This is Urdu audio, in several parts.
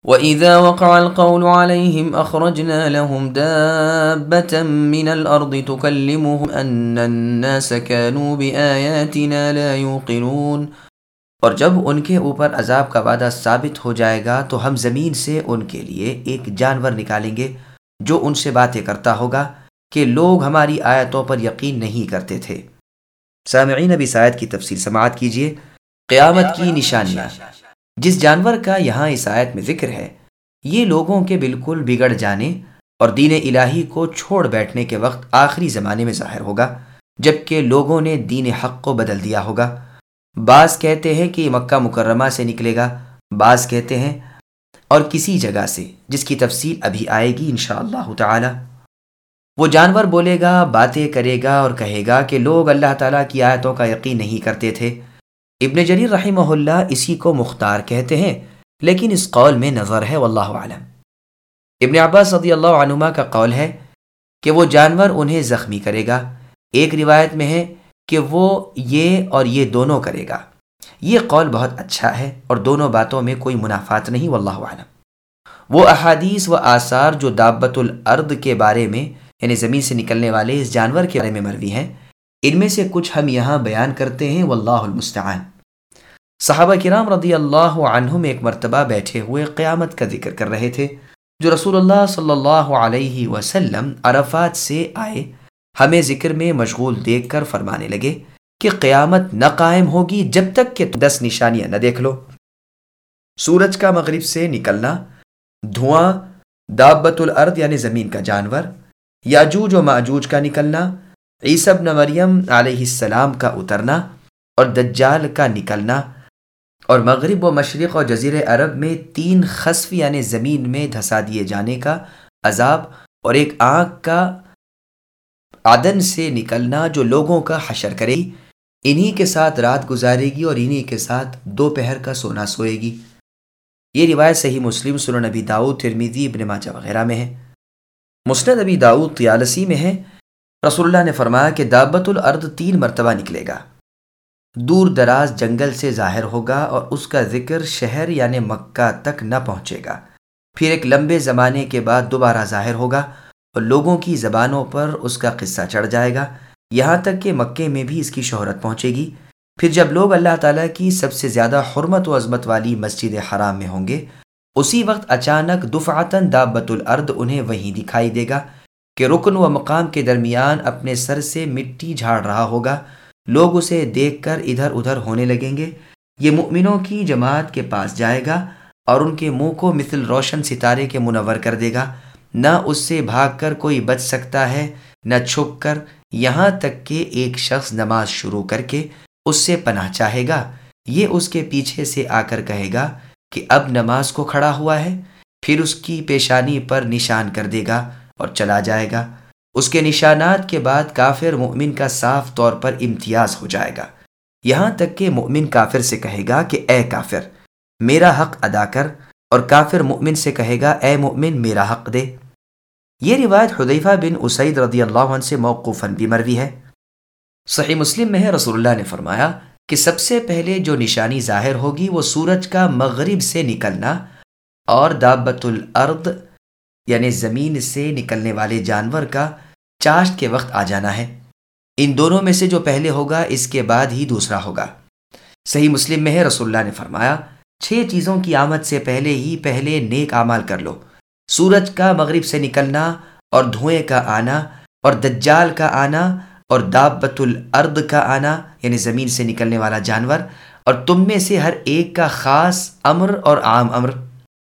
وَإِذَا وَقَعَ الْقَوْلُ عَلَيْهِمْ أَخْرَجْنَا لَهُمْ دَابَّةً مِّنَ الْأَرْضِ تُكَلِّمُهُمْ أَنَّ النَّاسَ كَانُوا بِآيَاتِنَا لَا يُوقِنُونَ۔ اور جب ان کے اوپر عذاب کا وعدہ ثابت ہو جائے گا تو ہم زمین سے ان کے لیے ایک جانور نکالیں گے جو ان سے باتیں کرتا ہوگا کہ لوگ ہماری آیتوں پر یقین نہیں کرتے تھے۔ سامعین، اب اس آیت کی تفصیل سماعت کیجیے۔ قیامت کی نشانیاں جس جانور کا یہاں اس آیت میں ذکر ہے، یہ لوگوں کے بالکل بگڑ جانے اور دین الہی کو چھوڑ بیٹھنے کے وقت آخری زمانے میں ظاہر ہوگا، جبکہ لوگوں نے دین حق کو بدل دیا ہوگا۔ بعض کہتے ہیں کہ یہ مکہ مکرمہ سے نکلے گا، بعض کہتے ہیں اور کسی جگہ سے، جس کی تفصیل ابھی آئے گی انشاءاللہ تعالی۔ وہ جانور بولے گا، باتیں کرے گا اور کہے گا کہ لوگ اللہ تعالیٰ کی آیتوں کا یقین نہیں کرتے تھے۔ ابن جریر رحمہ اللہ اسی کو مختار کہتے ہیں، لیکن اس قول میں نظر ہے، واللہ اعلم۔ ابن عباس رضی اللہ عنہما کا قول ہے کہ وہ جانور انہیں زخمی کرے گا۔ ایک روایت میں ہے کہ وہ یہ اور یہ دونوں کرے گا۔ یہ قول بہت اچھا ہے اور دونوں باتوں میں کوئی منافات نہیں، واللہ اعلم۔ وہ احادیث و آثار جو دابۃ الارض کے بارے میں، یعنی زمین سے نکلنے والے اس جانور کے بارے میں مروی ہیں، ان میں سے کچھ ہم یہاں بیان کرتے ہیں، واللہ المستعان۔ صحابہ کرام رضی اللہ عنہم ایک مرتبہ بیٹھے ہوئے قیامت کا ذکر کر رہے تھے، جو رسول اللہ صلی اللہ علیہ وسلم عرفات سے آئے، ہمیں ذکر میں مشغول دیکھ کر فرمانے لگے کہ قیامت نہ قائم ہوگی جب تک کہ 10 نشانیاں نہ دیکھ لو: سورج کا مغرب سے نکلنا، دھواں، دابۃ الارض یعنی زمین کا جانور، یاجوج و ماجوج کا نکلنا، عیسیٰ ابن مریم علیہ السلام کا اترنا اور دجال کا نکلنا، اور مغرب و مشرق اور جزیرہ عرب میں 3 خسف یعنی زمین میں دھسا دیے جانے کا عذاب، اور ایک آنکھ کا عدن سے نکلنا جو لوگوں کا حشر کرے گی، انہی کے ساتھ رات گزارے گی اور انہی کے ساتھ دوپہر کا سونا سوئے گی۔ یہ روایت صحیح مسلم، سنن ابی داؤد، ترمذی، ابن ماجہ وغیرہ میں ہے۔ مسند ابی داؤد طیالسی میں ہے، رسول اللہ نے فرمایا کہ دابۃ الارض 3 مرتبہ نکلے گا، دور دراز جنگل سے ظاہر ہوگا اور اس کا ذکر شہر یعنی مکہ تک نہ پہنچے گا، پھر ایک لمبے زمانے کے بعد دوبارہ ظاہر ہوگا اور لوگوں کی زبانوں پر اس کا قصہ چڑھ جائے گا، یہاں تک کہ مکے میں بھی اس کی شہرت پہنچے گی۔ پھر جب لوگ اللہ تعالیٰ کی سب سے زیادہ حرمت و عظمت والی مسجد حرام میں ہوں گے، اسی وقت اچانک دفعتاً دابۃ الارض انہیں وہیں دکھائی دے گا کہ رکن و مقام کے درمیان اپنے سر سے مٹی جھاڑ رہا ہوگا۔ لوگ اسے دیکھ کر ادھر ادھر ہونے لگیں گے۔ یہ مؤمنوں کی جماعت کے پاس جائے گا اور ان کے منہ کو مثل روشن ستارے کے منور کر دے گا، نہ اس سے بھاگ کر کوئی بچ سکتا ہے نہ چھپ کر، یہاں تک کہ ایک شخص نماز شروع کر کے اس سے پناہ چاہے گا، یہ اس کے پیچھے سے آ کر کہے گا کہ اب نماز کو کھڑا ہوا ہے، پھر اس کی پیشانی پر نشان کر دے گا اور چلا جائے گا۔ اس کے نشانات کے بعد کافر مومن کا صاف طور پر امتیاز ہو جائے گا، یہاں تک کہ مومن کافر سے کہے گا کہ اے کافر میرا حق ادا کر، اور کافر مومن سے کہے گا اے مومن میرا حق دے۔ یہ روایت حذیفہ بن اسید رضی اللہ عنہ سے موقوفاً بھی مروی ہے۔ صحیح مسلم میں ہے، رسول اللہ نے فرمایا کہ سب سے پہلے جو نشانی ظاہر ہوگی وہ سورج کا مغرب سے نکلنا اور دابۃ الارض یعنی زمین سے نکلنے والے جانور کا چاشت کے وقت آ جانا ہے۔ ان دونوں میں سے جو پہلے ہوگا اس کے بعد ہی دوسرا ہوگا۔ صحیح مسلم میں ہے، رسول اللہ نے فرمایا 6 چیزوں کی آمد سے پہلے نیک اعمال کر لو: سورج کا مغرب سے نکلنا اور دھوئیں کا آنا اور دجال کا آنا اور دابۃ الارض کا آنا یعنی زمین سے نکلنے والا جانور، اور تم میں سے ہر ایک کا خاص امر اور عام امر۔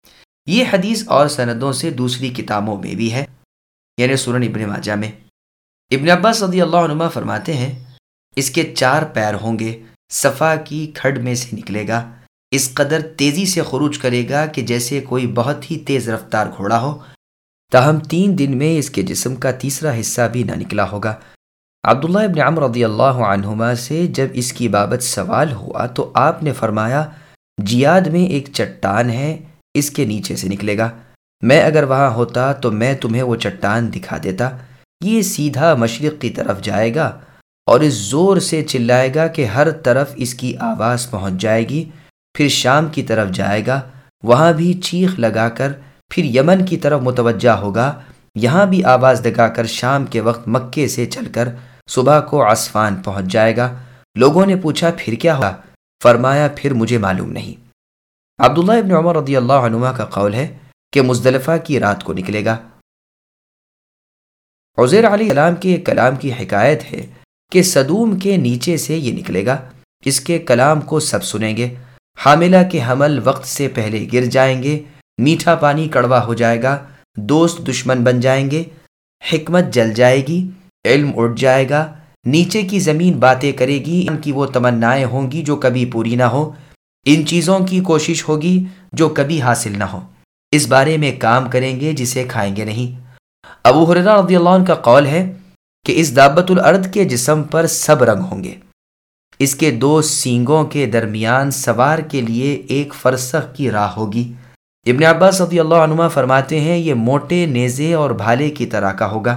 یہ حدیث اور سندوں سے دوسری کتابوں میں بھی ہے، یعنی سنن ابن ماجہ میں۔ ابن عباس رضی اللہ عنہ فرماتے ہیں اس کے 4 پیر ہوں گے، صفا کی کھڈ میں سے نکلے گا، اس قدر تیزی سے خروج کرے گا کہ جیسے کوئی بہت ہی تیز رفتار گھوڑا ہو، تاہم 3 دن میں اس کے جسم کا تیسرا حصہ بھی نہ نکلا ہوگا۔ عبداللہ ابن عمر رضی اللہ عنہما سے جب اس کی بابت سوال ہوا تو آپ نے فرمایا جیاد میں ایک چٹان ہے، اس کے نیچے سے نکلے گا، میں اگر وہاں ہوتا تو میں تمہیں وہ چٹان دکھا دیتا۔ یہ سیدھا مشرق کی طرف جائے گا اور اس زور سے چلائے گا کہ ہر طرف اس کی آواز پہنچ جائے گی، پھر شام کی طرف جائے گا وہاں بھی چیخ لگا کر پھر یمن کی طرف متوجہ ہوگا، یہاں بھی آواز لگا کر شام کے وقت مکے سے چل کر صبح کو عصفان پہنچ جائے گا۔ لوگوں نے پوچھا پھر کیا ہوا؟ فرمایا پھر مجھے معلوم نہیں۔ عبداللہ ابن عمر رضی اللہ عنہما کا قول ہے کہ مزدلفہ کی رات کو نکلے گا۔ عزیر علیہ السلام کے ایک کلام کی حکایت ہے کہ صدوم کے نیچے سے یہ نکلے گا، اس کے کلام کو سب سنیں گے، حاملہ کے حمل وقت سے پہلے گر جائیں گے، میٹھا پانی کڑوا ہو جائے گا، دوست دشمن بن جائیں گے، حکمت جل جائے گی، علم اٹھ جائے گا، نیچے کی زمین باتیں کرے گی، ان کی وہ تمنائیں ہوں گی جو کبھی پوری نہ ہو، ان چیزوں کی کوشش ہوگی جو کبھی حاصل نہ ہو، اس بارے میں کام کریں گے جسے کھائیں گے نہیں۔ ابو ہریرہ رضی اللہ عنہ کا قول ہے کہ اس دابت الارض کے جسم پر سب رنگ ہوں گے، اس کے دو سینگوں کے درمیان سوار کے لیے ایک فرسخ کی راہ ہوگی۔ ابن عباس رضی اللہ عنہما فرماتے ہیں یہ موٹے نیزے اور بھالے کی طرح کا ہوگا۔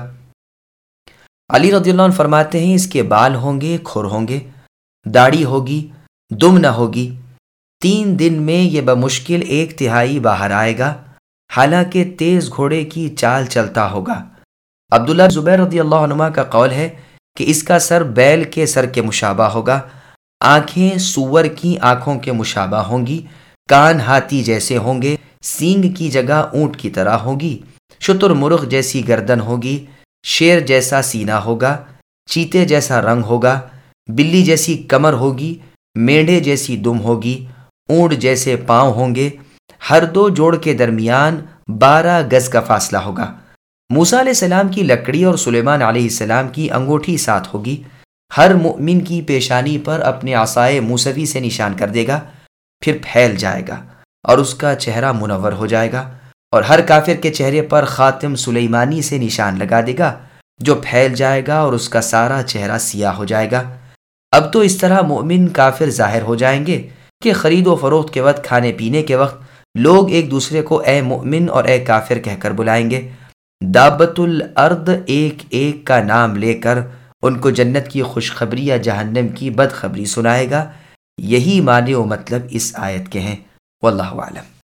علی رضی اللہ عنہ فرماتے ہیں اس کے بال ہوں گے، کھر ہوں گے، داڑھی ہوگی، دم نہ ہوگی، 3 دن میں یہ بمشکل 1/3 باہر آئے گا، حالانکہ تیز گھوڑے کی چال چلتا ہوگا۔ عبداللہ زبیر رضی اللہ عنہما کا قول ہے کہ اس کا سر بیل کے سر کے مشابہ ہوگا، آنکھیں سور کی آنکھوں کے مشابہ ہوں گی، کان ہاتھی جیسے ہوں گے، سینگ کی جگہ اونٹ کی طرح ہوگی، شتر مرغ جیسی گردن ہوگی، شیر جیسا سینہ ہوگا، چیتے جیسا رنگ ہوگا، بلی جیسی کمر ہوگی، میڑھے جیسی دم ہوگی، اونٹ جیسے پاؤں ہوں گے، ہر 2 جوڑ کے درمیان 12 گز کا فاصلہ ہوگا۔ موسیٰ علیہ السلام کی لکڑی اور سلیمان علیہ السلام کی انگوٹھی ساتھ ہوگی، ہر مؤمن کی پیشانی پر اپنے عصائے موسوی سے نشان کر دے گا، پھر پھیل جائے گا اور اس کا چہرہ منور ہو جائے گا، اور ہر کافر کے چہرے پر خاتم سلیمانی سے نشان لگا دے گا جو پھیل جائے گا اور اس کا سارا چہرہ سیاہ ہو جائے گا۔ اب تو اس طرح مؤمن کافر ظاہر ہو جائیں گے کہ خرید و فروخت کے وقت، کھانے پینے کے وقت لوگ ایک دوسرے کو اے مؤمن اور اے کافر کہہ کر بلائیں گے۔ دابت الارض ایک ایک کا نام لے کر ان کو جنت کی خوشخبری یا جہنم کی بدخبری سنائے گا۔ یہی معنی و مطلب اس آیت کے ہیں، واللہ اعلم۔